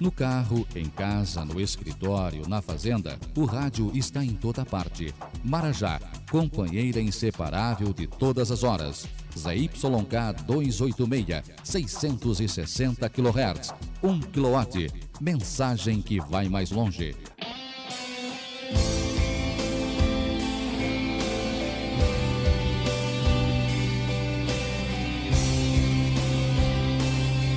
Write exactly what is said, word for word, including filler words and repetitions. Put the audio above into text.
No carro, em casa, no escritório, na fazenda, o rádio está em toda parte. Marajá, companheira inseparável de todas as horas. Z Y K duzentos e oitenta e seis, seiscentos e sessenta quilohertz, um quilowatt. Mensagem que vai mais longe.